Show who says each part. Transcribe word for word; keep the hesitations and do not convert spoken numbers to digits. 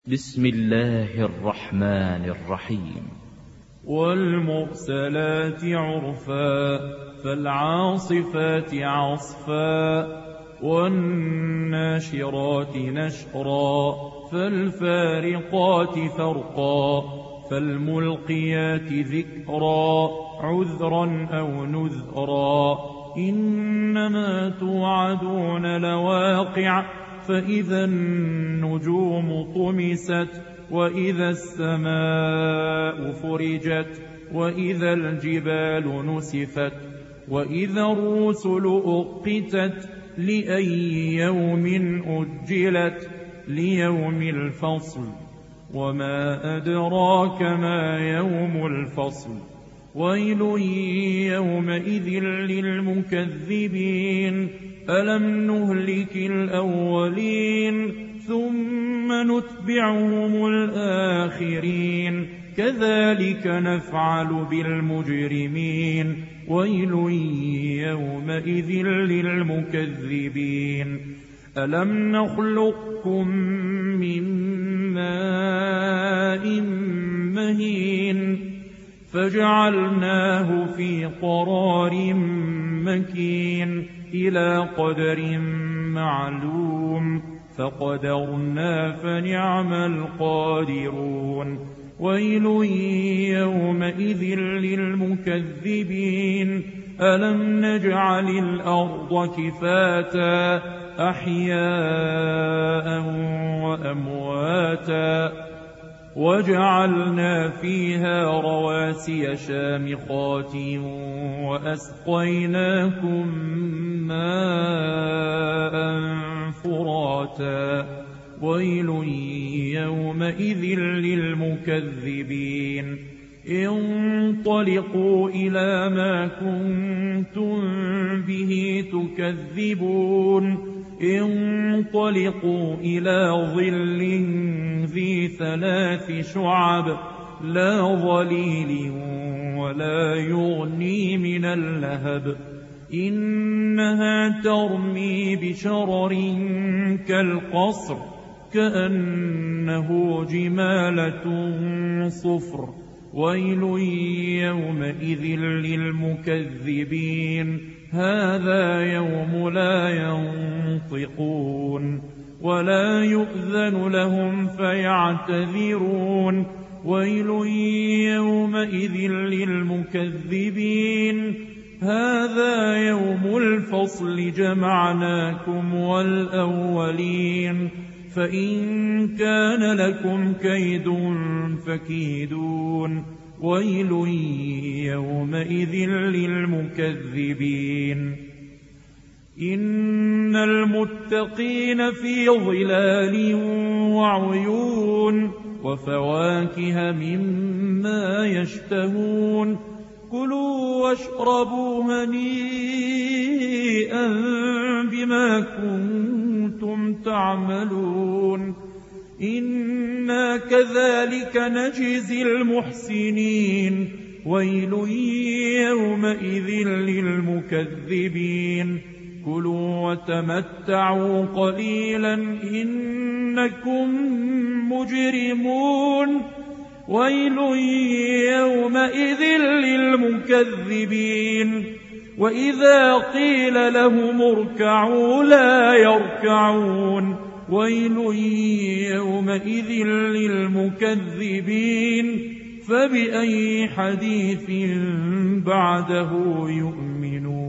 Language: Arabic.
Speaker 1: بسم الله الرحمن الرحيم.
Speaker 2: والمرسلات عرفا فالعاصفات عصفا والناشرات نشرا فالفارقات فرقا فالملقيات ذكرا عذرا أو نذرا إنما توعدون لواقع فإذا النجوم طمست وإذا السماء فرجت وإذا الجبال نسفت وإذا الرسل أقتت لأي يوم أجلت ليوم الفصل وما أدراك ما يوم الفصل ويل يومئذ للمكذبين ألم نهلك الأولين ثم نتبعهم الآخرين كذلك نفعل بالمجرمين ويل يومئذ للمكذبين ألم نخلقكم من ماء مهين فجعلناه في قرار مكين إلى قدر معلوم فقدرنا فنعم القادرون ويل يومئذ للمكذبين ألم نجعل الأرض كفاتا أحياء وأمواتا وجعلنا فيها رواسي شامخات وأسقيناكم ماء فراتا ويل يومئذ للمكذبين انطلقوا إلى ما كنتم به تكذبون انطلقوا إلى ظل ذي ثلاث شعب لا ظليل ولا يغني من اللهب إنها ترمي بشرر كالقصر كأنه جمالة صفر ويل يومئذ للمكذبين هذا يوم لا ينطقون ولا يؤذن لهم فيعتذرون ويل يومئذ للمكذبين هذا يوم الفصل جمعناكم والأولين فإن كان لكم كيد فكيدون ويل يومئذ للمكذبين إن المتقين في ظلال وعيون وفواكه مما يشتهون كلوا واشربوا هنيئا بما كنتم تعملون إنا كذلك نجزي المحسنين ويل يومئذ للمكذبين كلوا وتمتعوا قليلا إنكم مجرمون ويل يومئذ للمكذبين وإذا قيل لهم اركعوا لا يركعون ويل يومئذ للمكذبين فبأي حديث بعده يؤمنون.